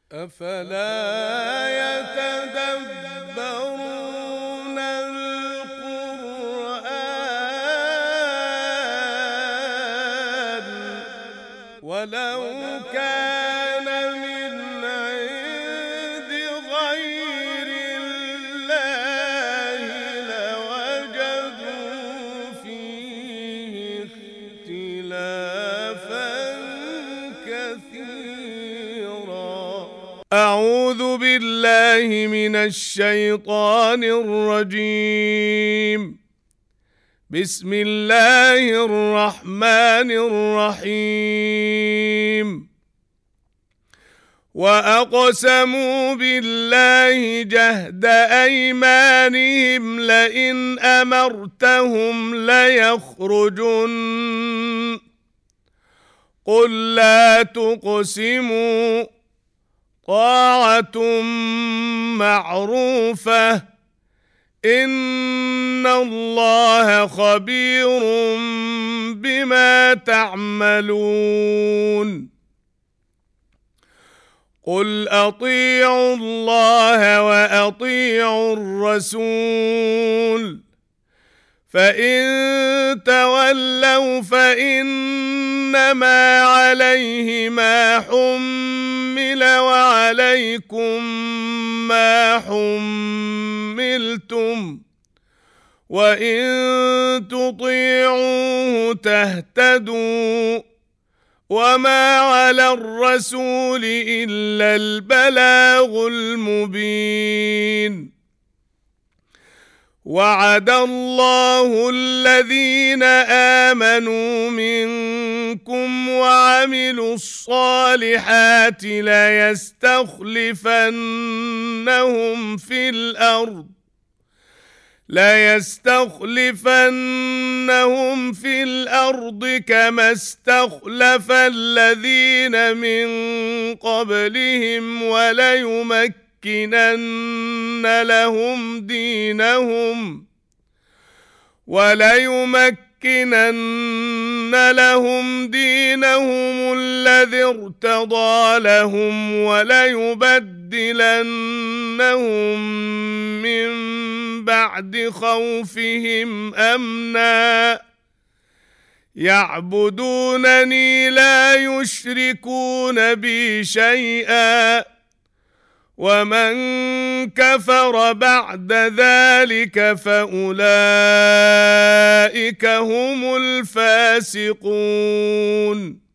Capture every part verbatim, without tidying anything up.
أفلا يتدبرون القرآن ولو كان من عند غير الله لوجدوا فيه اختلافا كثيرا. أعوذ بالله من الشيطان الرجيم. بسم الله الرحمن الرحيم. وأقسموا بالله جهد أيمانهم لئن أمرتهم ليخرجن قل لا تقسموا طاعة معروفة إن الله خبير بما تعملون. قل أطيعوا الله وأطيعوا الرسول فإن تولوا فإنما عليه ما حمل وعليكم ما حملتم وإن تطيعوه تهتدوا وما على الرسول إلا البلاغ المبين. وعد الله الذين آمنوا منكم وعملوا الصالحات ليستخلفنهم في الأرض ليستخلفنهم في الأرض كما استخلف الذين من قبلهم وليمكنن لهم دينهم وليمكنن لهم دينهم الذي ارتضى لهم وليبدلنهم من بعد خوفهم أمنا يعبدونني لا يشركون بي شيئا ومن كفر بعد ذلك فأولئك هم الفاسقون.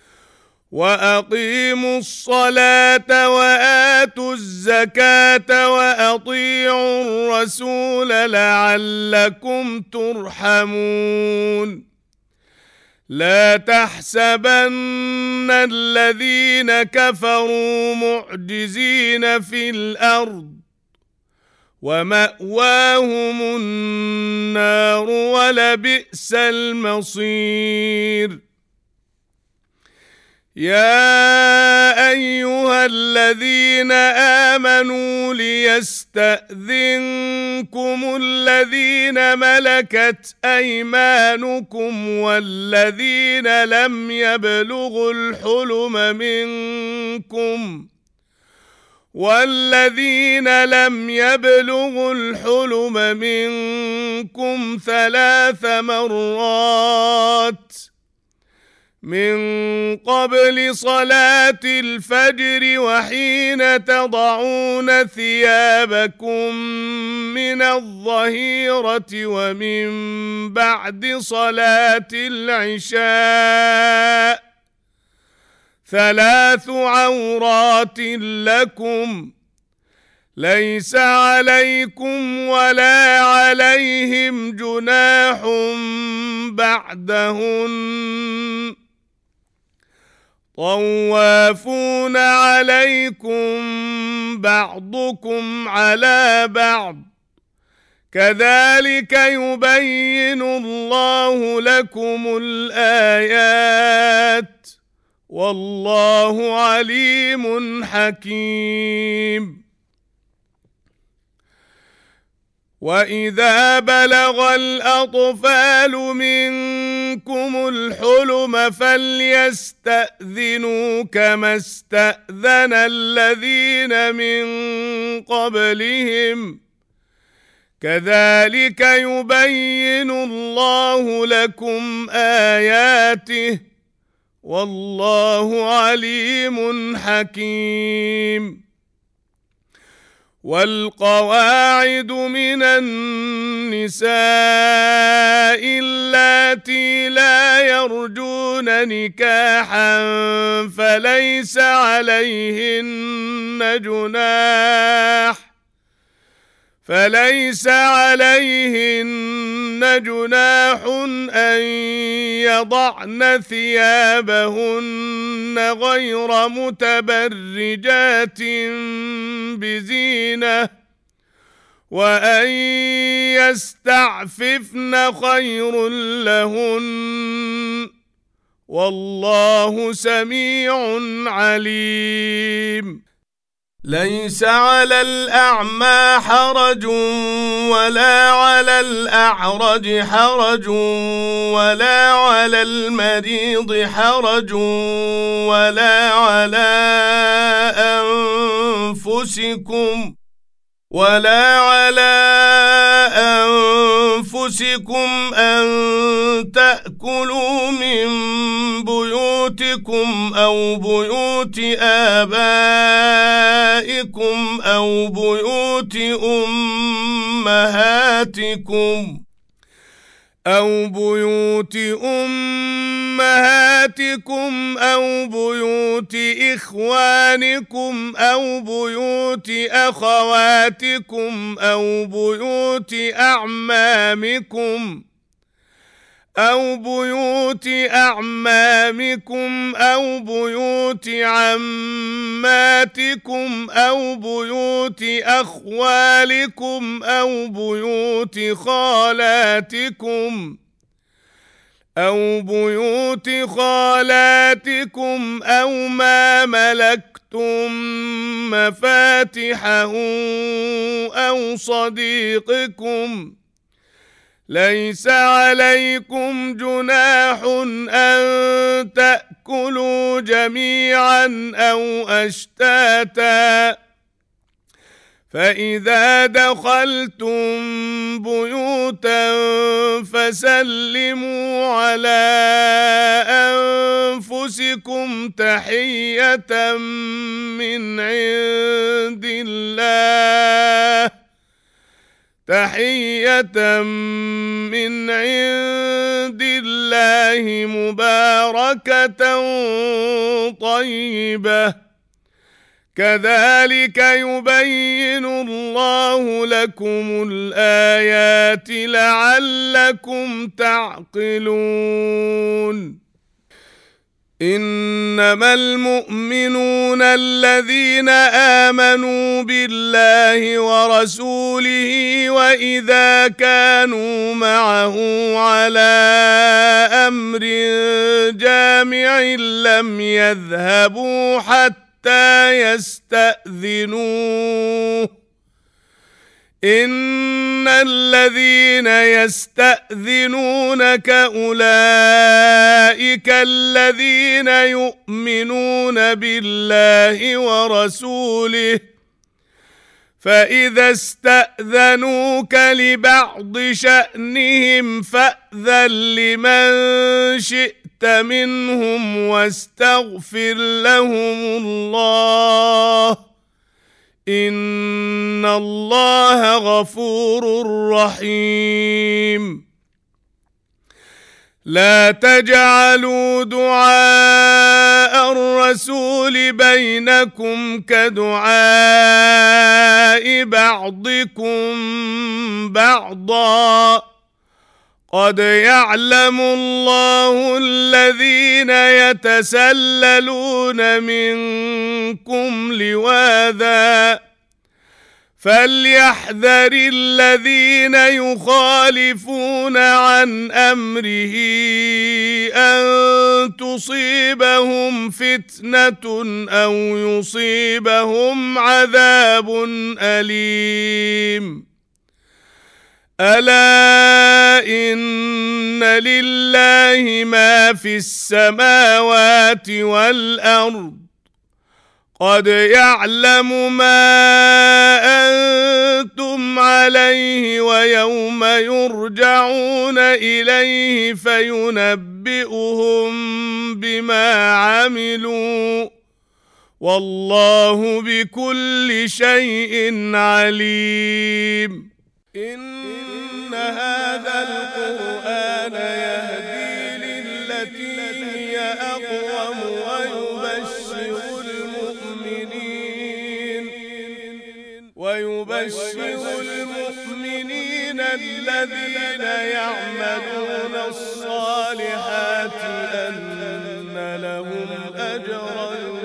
وأقيموا الصلاة وآتوا الزكاة وأطيعوا الرسول لعلكم ترحمون. لا تحسبن الذين كفروا معجزين في الأرض ومأواهم النار ولبئس المصير. يا أيها الذين آمنوا ليستأذنكم الذين ملكت أيمانكم والذين لم يبلغوا الحلم منكم والذين لم يبلغوا الحلم منكم ثلاث مرات من قبل صلاة الفجر وحين تضعون ثيابكم من الظهيرة ومن بعد صلاة العشاء ثلاث عورات لكم ليس عليكم ولا عليهم جناح بعدهن طوافون عليكم بعضكم على بعض كذلك يبين الله لكم الآيات والله عليم حكيم. وإذا بلغ الأطفال منكم منكم الحلم فليستأذنوا كما استأذن الذين من قبلهم كذلك يبين الله لكم آياته والله عليم حكيم. والقواعد من النساء اللاتي لا يرجون نكاحا فليس عليهن جناح فليس عليهن جناح أن يضعن ثيابهن غير متبرجات بزينة وأن يستعففن خير لهن والله سميع عليم. ليس على الأعمى حرج ولا على الأعرج حرج ولا على المريض حرج ولا على أنفسكم ولا على أنفسكم أن تأكلوا من بيوتكم أو بيوت آبائكم أو بيوت أمهاتكم أو بيوت أمهاتكم أو بيوت إخوانكم أو بيوت أخواتكم أو بيوت أعمامكم أو بيوت أعمامكم أو بيوت عماتكم أو بيوت أخوالكم أو بيوت خالاتكم أو بيوت خالاتكم أو ما ملكتم مفاتحه أو صديقكم ليس عليكم جناح أن تأكلوا جميعا أو أشتاتا فإذا دخلتم بيوتا فسلموا على أنفسكم تحية من عند الله تحية من عند الله مباركة طيبة كذلك يبين الله لكم الآيات لعلكم تعقلون. إنما المؤمنون الذين آمنوا بالله ورسوله وإذا كانوا معه على أمر جامع لم يذهبوا حتى يستأذنوه إن الذين يستأذنونك أولئك الذين يؤمنون بالله ورسوله فإذا استأذنوك لبعض شأنهم فأذن لمن شئت منهم واستغفر لهم الله إن الله غفور رحيم. لا تجعلوا دعاء الرسول بينكم كدعاء بعضكم بعضا قد يعلم الله الذين يتسللون منكم لواذا فليحذر الذين يخالفون عن أمره أن تصيبهم فتنة أو يصيبهم عذاب أليم. ألا إن لله ما في السماوات والأرض قد يعلم ما أنتم عليه ويوم يرجعون إليه فينبئهم بما عملوا والله بكل شيء عليم. إن هذا القرآن يهدي للتي هي أقوم ويبشر المؤمنين ويبشر المؤمنين الذين يعملون الصالحات أن لهم أجرا